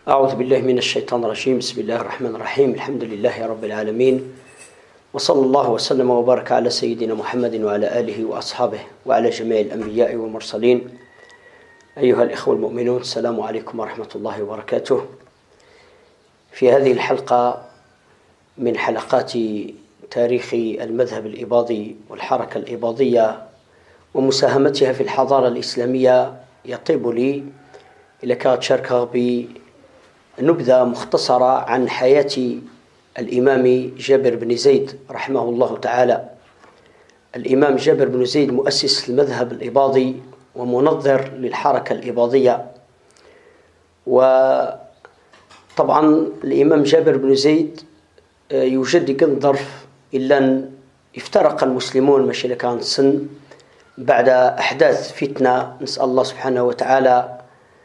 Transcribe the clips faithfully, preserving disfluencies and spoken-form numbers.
أعوذ بالله من الشيطان الرجيم. بسم الله الرحمن الرحيم. الحمد لله رب العالمين، وصلى الله وسلم وبارك على سيدنا محمد وعلى آله وأصحابه وعلى جميع الأنبياء والمرسلين. أيها الإخوة المؤمنون، السلام عليكم ورحمة الله وبركاته. في هذه الحلقة من حلقات تاريخ المذهب الإباضي والحركة الإباضية ومساهمتها في الحضارة الإسلامية، يطيب لي لك تشارك بنبذة مختصرة عن حياة الإمام جابر بن زيد رحمه الله تعالى. الإمام جابر بن زيد مؤسس المذهب الإباضي ومنظر للحركة الإباضية. وطبعا الإمام جابر بن زيد يوجد قن ظرف إلا أن افترق المسلمون ماشي كان سن بعد أحداث فتنة، نسأل الله سبحانه وتعالى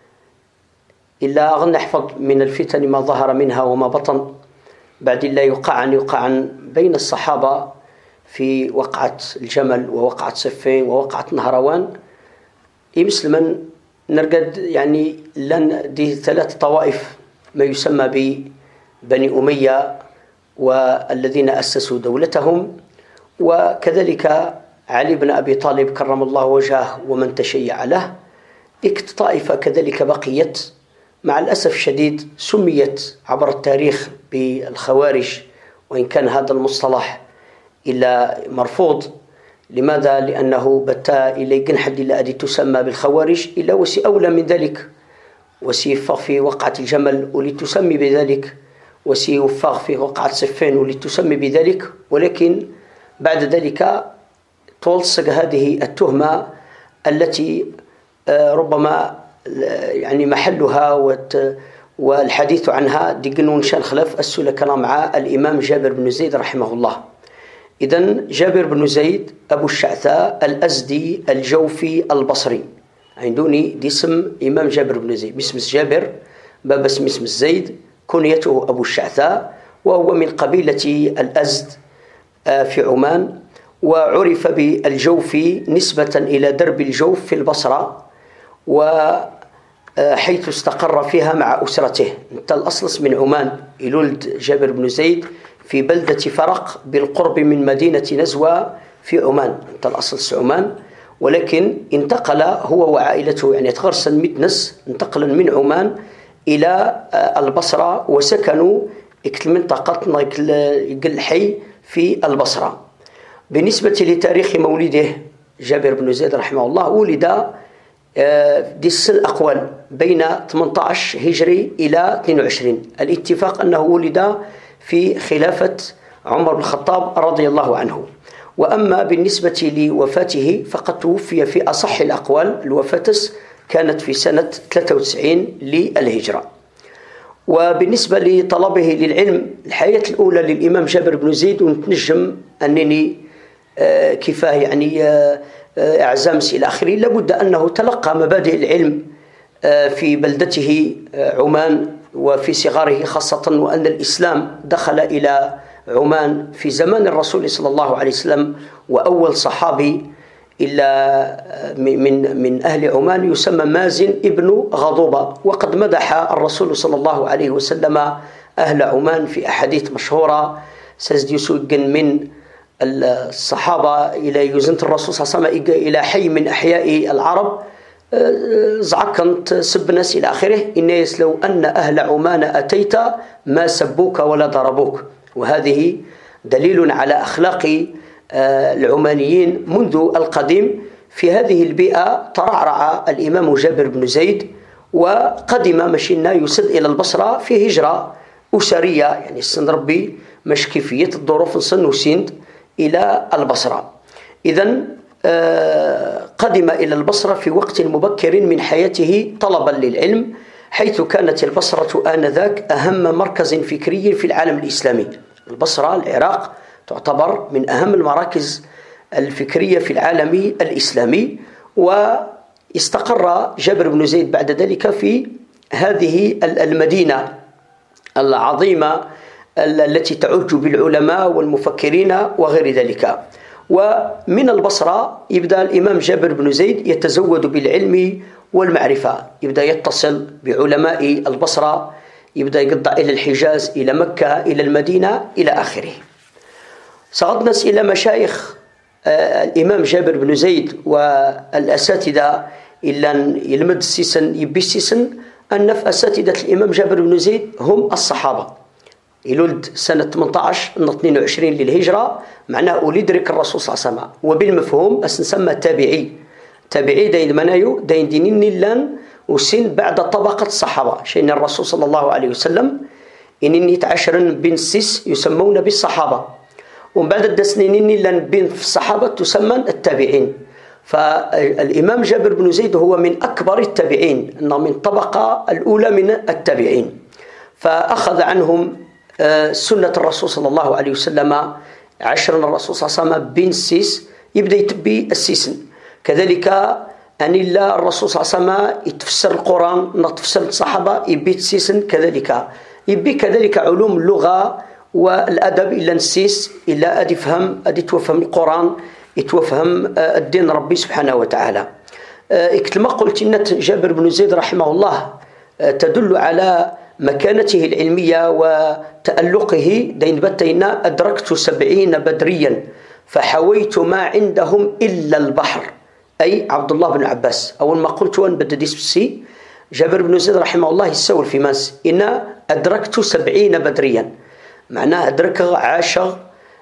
إلا أغن نحفظ من الفتن ما ظهر منها وما بطن. بعد الله يقع يقع بين الصحابة في وقعة الجمل ووقعة صفين ووقعة نهروان. مسلما نرقد يعني لن دي ثلاث طوائف ما يسمى ببني أمية والذين أسسوا دولتهم، وكذلك علي بن أبي طالب كرم الله وجهه ومن تشيع له. إكت طائفة كذلك بقيت مع الأسف الشديد سميت عبر التاريخ بالخوارج، وإن كان هذا المصطلح إلا مرفوض. لماذا؟ لأنه بتا إلي جنحد إلا أدي تسمى بالخوارج إلا وسي أولى من ذلك، وسي يفغ في وقعة الجمل ولتسمي بذلك، وسي يفغ في وقعة صفين ولتسمي بذلك. ولكن بعد ذلك تلصق هذه التهمة التي ربما يعني محلها والحديث عنها دقنون شان خلف السلك مع الإمام جابر بن زيد رحمه الله. إذن جابر بن زيد أبو الشعثاء الأزدي الجوفي البصري، عندوني دي اسم إمام جابر بن زيد باسم جابر باب اسم اسم الزيد، كنيته أبو الشعثاء، وهو من قبيلة الأزد في عمان، وعرف بالجوفي نسبة إلى درب الجوف في البصرة، وحيث استقر فيها مع أسرته. انت الأصل من عمان، يولد جابر بن زيد في بلدة فرق بالقرب من مدينة نزوة في عمان. انت الأصل عمان، ولكن انتقل هو وعائلته يعني تغرسا متنس انتقل من عمان إلى البصرة، وسكنوا المنطقة الحي في البصرة. بالنسبة لتاريخ مولده جابر بن زيد رحمه الله، ولد دي السن أقوال بين ثمانية عشر هجري إلى اثنين وعشرين. الاتفاق أنه ولد في خلافة عمر بن الخطاب رضي الله عنه. وأما بالنسبة لوفاته فقد توفي في أصح الأقوال، الوفاة كانت في سنة ثلاثة وتسعين للهجرة. وبالنسبة لطلبه للعلم، الحياة الأولى للإمام جابر بن زيد ونتنجم أنني آه كفاه يعني آه أعزام إلى آخره، لابد أنه تلقى مبادئ العلم آه في بلدته آه عمان وفي صغاره خاصة، وأن الإسلام دخل إلى عمان في زمان الرسول صلى الله عليه وسلم، وأول صحابي إلا من من أهل عمان يسمى مازن ابن غضوبة. وقد مدح الرسول صلى الله عليه وسلم أهل عمان في أحاديث مشهورة. سيد يسوق من الصحابة إلى يزنت الرسول صلى الله عليه وسلم إلى حي من أحياء العرب زعكنت سب ناس إلى آخره، إن لو أن أهل عمان أتيت ما سبوك ولا ضربوك. وهذه دليل على أخلاق العمانيين منذ القديم. في هذه البيئة ترعرع الإمام جابر بن زيد، وقدم مشينا يسد إلى البصرة في هجرة أسرية، يعني السن ربي مش كيفية الظروف السن وسند إلى البصرة. إذن قدم إلى البصرة في وقت مبكر من حياته طلبا للعلم، حيث كانت البصرة آنذاك أهم مركز فكري في العالم الإسلامي. البصرة العراق تعتبر من أهم المراكز الفكرية في العالم الإسلامي. واستقر جابر بن زيد بعد ذلك في هذه المدينة العظيمة التي تعج بالعلماء والمفكرين وغير ذلك. ومن البصرة يبدأ الإمام جابر بن زيد يتزود بالعلم والمعرفة، يبدأ يتصل بعلماء البصرة يبدأ يقطع إلى الحجاز، إلى مكة، إلى المدينة، إلى آخره. صعدنا إلى مشايخ الإمام جابر بن زيد والأساتذة إلا يلمد السيسن يبي السيسن أن في أساتذة الإمام جابر بن زيد هم الصحابة. يولد سنة ثمانية عشر من اثنين وعشرين للهجرة، معناه ولد رك الرسول صلى الله عليه وسلم، وبالمفهوم أسنسمى تابعي. تابعي داين منايو داين دينين نيلان وسن بعد طبقة الصحابة، شأن الرسول صلى الله عليه وسلم إنني تعشرن بين السيس يسمون بالصحابة، ومن بعد الدسنين نيلان بين في الصحابة تسمى التابعين. فالإمام جابر بن زيد هو من أكبر التابعين، إنه من الطبقة الأولى من التابعين، فأخذ عنهم سنة الرسول صلى الله عليه وسلم. عشرنا الرسول صلى الله عليه وسلم بين السيس يبدأ يتبي السيسن. كذلك أن الله الرسول صلى الله عليه وسلم يتفسر القرآن، نتفسر الصحابة يبي السيسن، كذلك يبي كذلك علوم اللغة والأدب إلا نسيس إلا أدي فهم أدي توفهم القرآن، يتوفهم الدين ربي سبحانه وتعالى. كما قلت إن جابر بن زيد رحمه الله تدل على مكانته العلمية وتألقه. دين بتينا أدركت سبعين بدريا فحويت ما عندهم إلا البحر، أي عبد الله بن عباس. أول ما قلت وأن بدديس بالسي جابر بن زيد رحمه الله يسول في ماس إن أدركت سبعين بدريا، معناه أدرك عاشر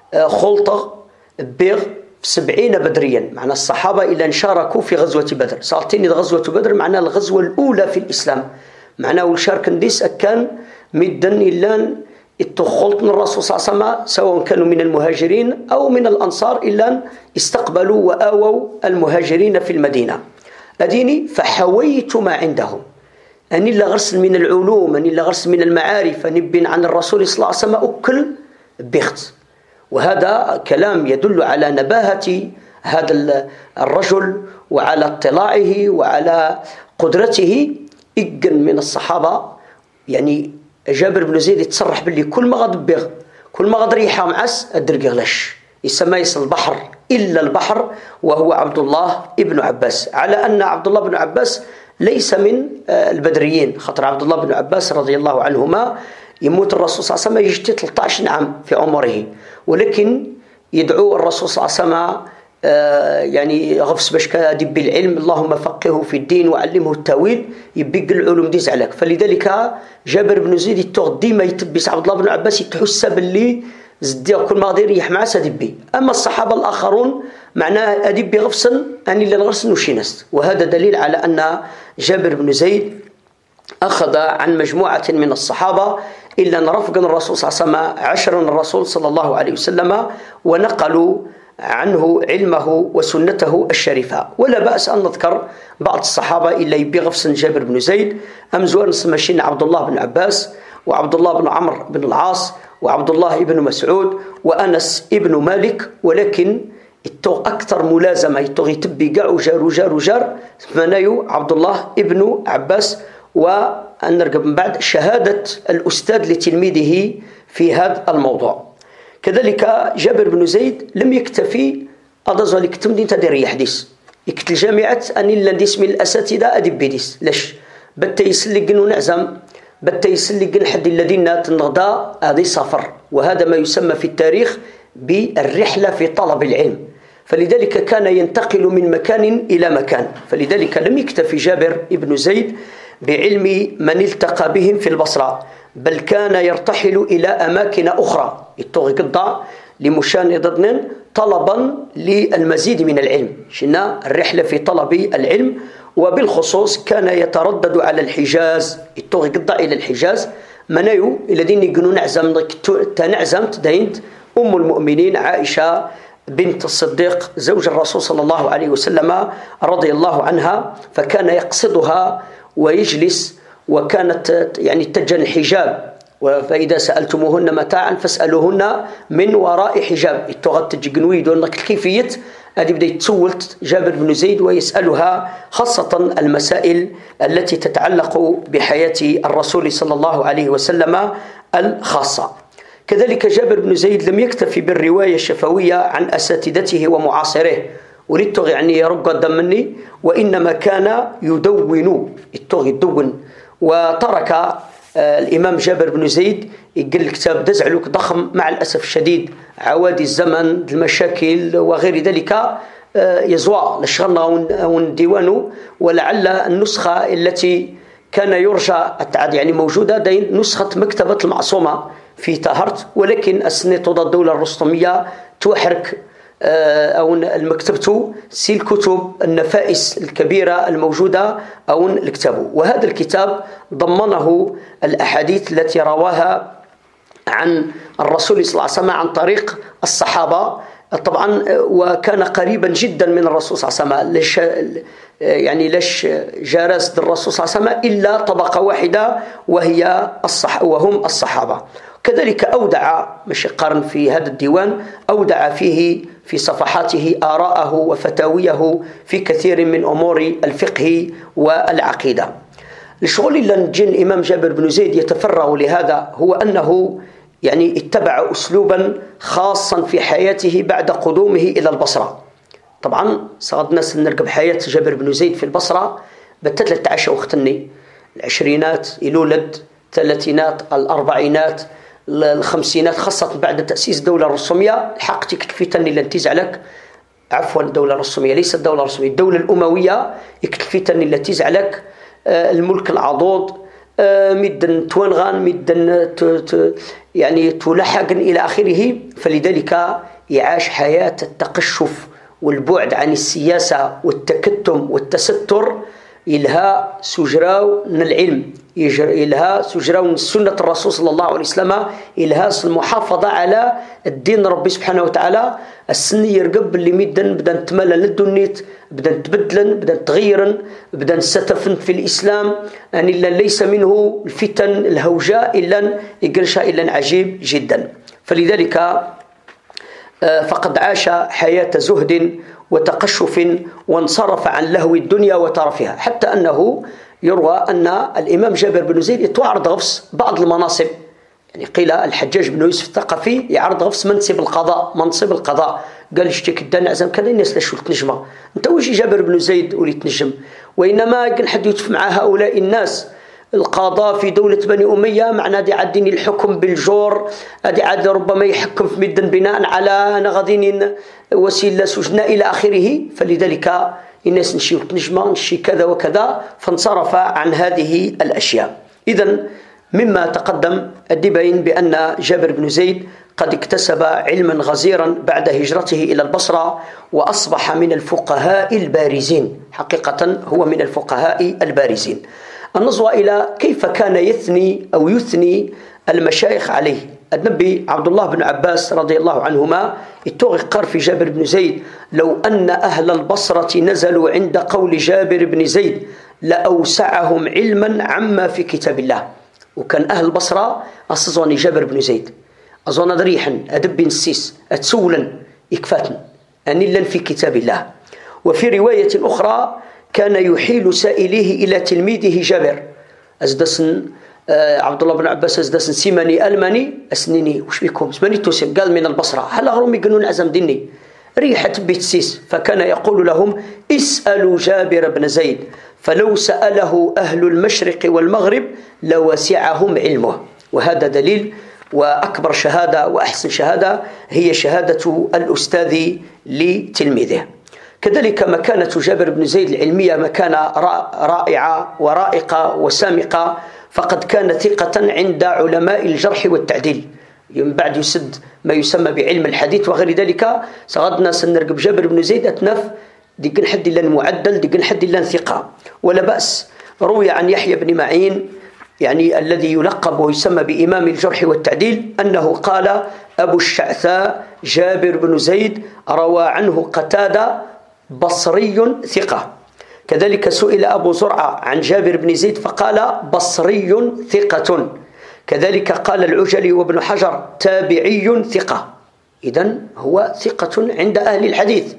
خلطة بيغ سبعين بدريا، معنى الصحابة إلا شاركوا في غزوة بدر. سألتني غزوة بدر معنى الغزوة الأولى في الإسلام، معناه والشارك نديس كان مدن إلا اتخلط من الرسول صلى الله عليه وسلم، سواء كانوا من المهاجرين أو من الأنصار، إلا استقبلوا وآووا المهاجرين في المدينة. أديني فحويت ما عندهم، أني لا غرس من العلوم، أني لا غرس من المعارف، أني بين عن الرسول صلى الله عليه وسلم أكل بيخت. وهذا كلام يدل على نباهة هذا الرجل وعلى اطلاعه وعلى قدرته. إجن من الصحابة يعني جابر بن زيد يتصرح باللي كل ما غد بيغ كل ما غد ريحة معس أدرق غلش يسمى يسل البحر إلا البحر، وهو عبد الله ابن عباس. على أن عبد الله بن عباس ليس من البدريين، خاطر عبد الله بن عباس رضي الله عنهما يموت الرسول صلى الله عليه وسلم يجتي ثلاثة عشر عام في عمره، ولكن يدعو الرسول صلى الله عليه وسلم يعني غفص باش كادب بالعلم، اللهم فقهه في الدين وعلمه التاويل، يبقى العلوم ديز عليك. فلذلك جابر بن زيد يتوغ ديما يتبس عبد الله بن عباس يتحس باللي زدي كل ما غادي يريح مع سدبي. اما الصحابه الاخرون معناه ادبي غفصن اني اللي غرسن وشينست. وهذا دليل على ان جابر بن زيد اخذ عن مجموعه من الصحابه الا ان رفقا الرسول صلى الله عليه وسلم عشرا الرسول صلى الله عليه وسلم، ونقلوا عنه علمه وسنته الشريفة. ولا بأس أن نذكر بعض الصحابة إلا يبي غفصن جابر بن زيد. أم زوار نسمشين عبد الله بن عباس وعبد الله بن عمرو بن العاص وعبد الله بن مسعود وأنس ابن مالك، ولكن التوغ أكثر ملازمة يتوغ يتبي قاع وجار وجار وجار فنايو عبد الله ابن عباس، وأن نرقب من بعد شهادة الأستاذ لتلميذه في هذا الموضوع. كذلك جابر بن زيد لم يكتفي أضاز لكتم دين تدير حديث يكتل جامعة أن إلا ديس من الأساتذة أدب بيديس ليش بتا يسلق ونعزم بتا يسلق حد الذين تنغضى هذه سفر، وهذا ما يسمى في التاريخ بالرحلة في طلب العلم. فلذلك كان ينتقل من مكان إلى مكان. فلذلك لم يكتفي جابر بن زيد بعلم من التقى بهم في البصرة، بل كان يرتحل إلى أماكن أخرى يتوغي قضاء لمشاندة طلبا للمزيد من العلم. شنا الرحلة في طلب العلم، وبالخصوص كان يتردد على الحجاز يتوغي قضاء إلى الحجاز. منايو الذين يقولون نعزم تنعزمت دينت أم المؤمنين عائشة بنت الصديق زوج الرسول صلى الله عليه وسلم رضي الله عنها، فكان يقصدها ويجلس، وكانت يعني تجن الحجاب، فإذا سألتموهن متاعا فاسألوهن من وراء حجاب. التغط تجنوي دون كيفية هذه بدأ يتسولت جابر بن زيد ويسألها خاصة المسائل التي تتعلق بحياة الرسول صلى الله عليه وسلم الخاصة. كذلك جابر بن زيد لم يكتفي بالرواية الشفوية عن أساتذته ومعاصره، أريد يعني يرق دمني، وإنما كان يدون التغي يدون، وترك الإمام جابر بن زيد يقول الكتاب دزعلوك ضخم مع الأسف الشديد، عوادي الزمن، المشاكل وغير ذلك يزوى لشغلنا ونديوانه. ولعل النسخة التي كان يرجى يعني موجودة دين نسخة مكتبة المعصومة في طهرت، ولكن أسنت ضد الدولة الرستمية توحرك أو المكتبة سي الكتب النفائس الكبيرة الموجودة أو الكتاب. وهذا الكتاب ضمنه الأحاديث التي رواها عن الرسول صلى الله عليه وسلم عن طريق الصحابة طبعا، وكان قريبا جدا من الرسول صلى الله عليه وسلم. ليش يعني ليش جارس الرسول صلى الله عليه وسلم إلا طبقة واحدة وهي الصح وهم الصحابة. كذلك أودع مش قرن في هذا الديوان، أودع فيه في صفحاته آراءه وفتاويه في كثير من أمور الفقه والعقيدة. الشغل اللي نجي الإمام جابر بن زيد يتفرغ لهذا هو أنه يعني اتبع أسلوبا خاصا في حياته بعد قدومه إلى البصرة. طبعا صارت الناس نرقب حياة جابر بن زيد في البصرة بتتلت عشا وختني العشرينات الولد الثلاثينات الأربعينات الخمسينات، خاصة بعد تأسيس الدولة الرسومية. الحق تكتفيتني لن تزعلك عفوا الدولة الرسومية ليست الدولة الرسومية، الدولة الأموية يكتفيتني لن تزعلك الملك العضوض مدن توانغان مدن يعني تلحق إلى آخره. فلذلك يعاش حياة التقشف والبعد عن السياسة والتكتم والتستر، إلها سجراو من العلم، إلها سجراو من سنة الرسول صلى الله عليه وسلم، إلها المحافظة على الدين ربي سبحانه وتعالى. السني يرقب اللي مدن بدأ نتملى للدنيت، بدأ نتبدلن، بدأ نتغيرن، بدأ نستفن في الإسلام أن إلا ليس منه الفتن الهوجاء إلا يقرشها إلا عجيب جدا. فلذلك فقد عاش حياة زهد وتقشف وانصرف عن لهو الدنيا وترفها، حتى أنه يروى أن الإمام جابر بن زيد يتعرض غفص بعض المناصب. يعني قيل الحجاج بن يوسف الثقفي يعرض غفص منصب القضاء منصب القضاء قال اشتكي الدان عزم كذا الناس لا شو تنجمه انت وجي جابر بن زيد ولي تنجم، وإنما يمكن حد يتف مع هؤلاء الناس القضاء في دولة بني أمية معنا دي عدين الحكم بالجور، ادي عاد ربما يحكم في مدن بناء على أنا غادين وسيلة سجناء إلى آخره. فلذلك الناس نشي وتنجمة نشي كذا وكذا، فانصرف عن هذه الأشياء. إذن مما تقدم الدبين بأن جابر بن زيد قد اكتسب علما غزيرا بعد هجرته إلى البصرة، وأصبح من الفقهاء البارزين، حقيقة هو من الفقهاء البارزين. النظرة إلى كيف كان يثني أو يثني المشايخ عليه. النبي عبد الله بن عباس رضي الله عنهما اتغقر في جابر بن زيد لو أن أهل البصرة نزلوا عند قول جابر بن زيد لأوسعهم علما عما في كتاب الله. وكان أهل البصرة أصزوني جابر بن زيد أظن ذريحا أدب السيس أتسولا إكفاتن أن إلا في كتاب الله. وفي رواية أخرى كان يحيل سائليه إلى تلميذه جابر أزدسن آه عبد الله بن عباس أزدسن سيماني ألماني أسنيني وش بكم سماني توسم قال من البصرة هل غرم يقنون عزم ديني ريحة بيت سيس، فكان يقول لهم اسألوا جابر بن زيد فلو سأله أهل المشرق والمغرب لوسعهم علمه. وهذا دليل وأكبر شهادة وأحسن شهادة هي شهادة الأستاذ لتلميذه. كذلك مكانة جابر بن زيد العلمية مكانة رائعة ورائقة وسامقة، فقد كان ثقة عند علماء الجرح والتعديل، من بعد يسد ما يسمى بعلم الحديث وغير ذلك. صغدنا سنرقب جابر بن زيد أتنف ديقن حد لن معدل ديقن حد لن ثقة ولا بأس. روي عن يحيى بن معين يعني الذي يلقب ويسمى بإمام الجرح والتعديل أنه قال أبو الشعثاء جابر بن زيد روى عنه قتادة بصري ثقة. كذلك سئل أبو زرعة عن جابر بن زيد فقال بصري ثقة. كذلك قال العجلي وابن حجر تابعي ثقة، إذن هو ثقة عند أهل الحديث.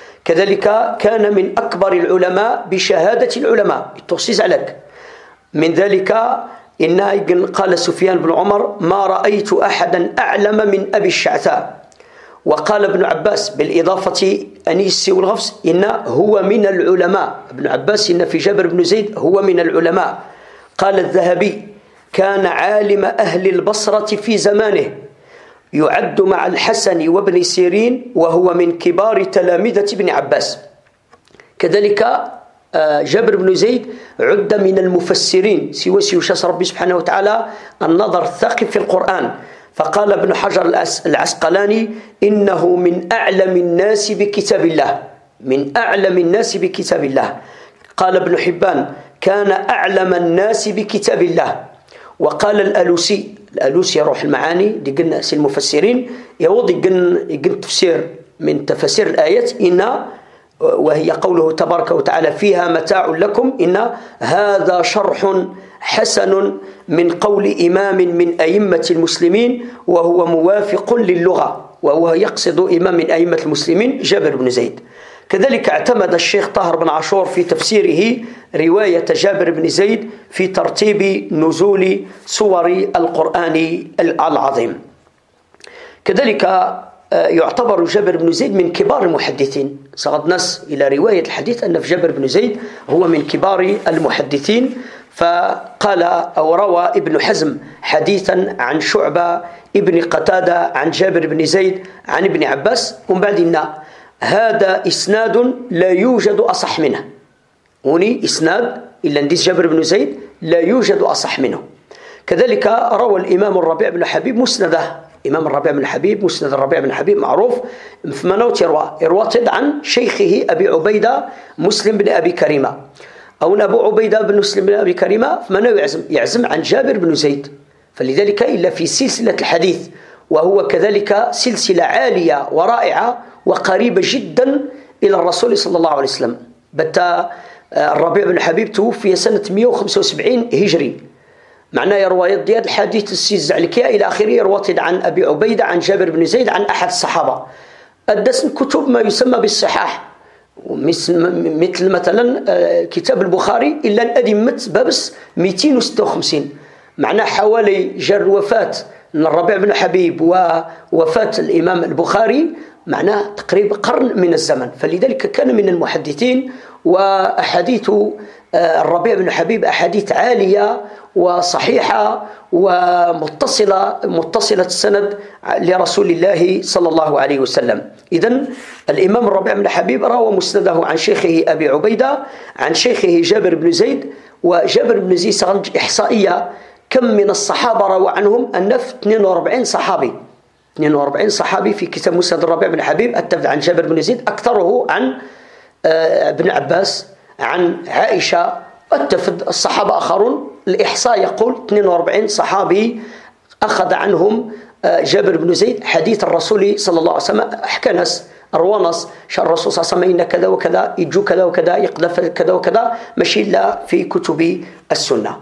كذلك كان من أكبر العلماء بشهادة العلماء التخصيص عليك. من ذلك إن قال سفيان بن عمر ما رأيت أحدا أعلم من أبي الشعثاء. وقال ابن عباس بالإضافة أنيسي والغفص إن هو من العلماء، ابن عباس إن في جابر بن زيد هو من العلماء. قال الذهبي كان عالم أهل البصرة في زمانه، يعد مع الحسن وابن سيرين، وهو من كبار تلامذة ابن عباس. كذلك جابر بن زيد عد من المفسرين سوى سيوشاس ربي سبحانه وتعالى النظر الثاقب في القرآن. فقال ابن حجر العسقلاني إنه من أعلم الناس بكتاب الله، من أعلم الناس بكتاب الله. قال ابن حبان كان أعلم الناس بكتاب الله. وقال الألوسي، الألوسي روح المعاني دي قلنا سي المفسرين يوضي قلنا تفسير من تفسير الآيات إن، وهي قوله تبارك وتعالى فيها متاع لكم، إن هذا شرح حسن من قول إمام من أئمة المسلمين وهو موافق للغة، وهو يقصد إمام من أئمة المسلمين جابر بن زيد. كذلك اعتمد الشيخ طاهر بن عاشور في تفسيره رواية جابر بن زيد في ترتيب نزول سور القرآن العظيم. كذلك يعتبر جابر بن زيد من كبار المحدثين، صغد ناس إلى رواية الحديث أن في جابر بن زيد هو من كبار المحدثين. فقال أو روى ابن حزم حديثا عن شعبة ابن قتادة عن جابر بن زيد عن ابن عباس، ومن بعد إن هذا إسناد لا يوجد أصح منه. هوني إسناد إلا نديس جابر بن زيد لا يوجد أصح منه. كذلك روى الإمام الربيع بن حبيب مسنده، إمام الربيع بن حبيب مسند الربيع بن حبيب معروف في منوت يروى يرواتد عن شيخه أبي عبيدة مسلم بن أبي كريمة، أو أبو عبيدة بن مسلم بن أبي كريمة في منو يعزم, يعزم عن جابر بن زيد. فلذلك إلا في سلسلة الحديث، وهو كذلك سلسلة عالية ورائعة وقريبة جدا إلى الرسول صلى الله عليه وسلم. بتا الربيع بن حبيب توفي سنة مئة وخمسة وسبعين هجري، معناه روايات ديال الحديث السيز علكيا إلى آخره رواتد عن أبي عبيدة عن جابر بن زيد عن أحد الصحابة. الدسم كتب ما يسمى بالصحاح، مثل مثلا كتاب البخاري إلا أن أدمت بابس مئتين وستة وخمسين، معناه حوالي جر وفاة الربيع بن حبيب ووفاة الإمام البخاري معناه تقريبا قرن من الزمن. فلذلك كان من المحدثين، وأحاديث الربيع بن حبيب أحاديث عالية وصحيحة ومتصلة متصلة السند لرسول الله صلى الله عليه وسلم. إذن الإمام الربيع بن حبيب روى مسنده عن شيخه أبي عبيدة عن شيخه جابر بن زيد. وجابر بن زيد سغنج إحصائية كم من الصحابة روى عنهم النف اثنين وأربعين صحابي، اثنين وأربعين صحابي في كتاب مسند الربيع بن حبيب التفد عن جابر بن زيد، أكثره عن ابن عباس عن عائشة، التفد الصحابة آخرون. الإحصاء يقول اثنين وأربعين صحابي أخذ عنهم جابر بن زيد حديث الرسول صلى الله عليه وسلم. حكى ناس الروانص شان الرسول صلى الله عليه وسلم إن كذا وكذا يجو كذا وكذا يقذف كذا وكذا، ماشي إلا في كتب السنة.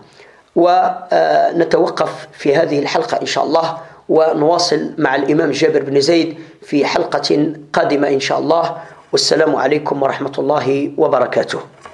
ونتوقف في هذه الحلقة إن شاء الله، ونواصل مع الإمام جابر بن زيد في حلقة قادمة إن شاء الله. والسلام عليكم ورحمة الله وبركاته.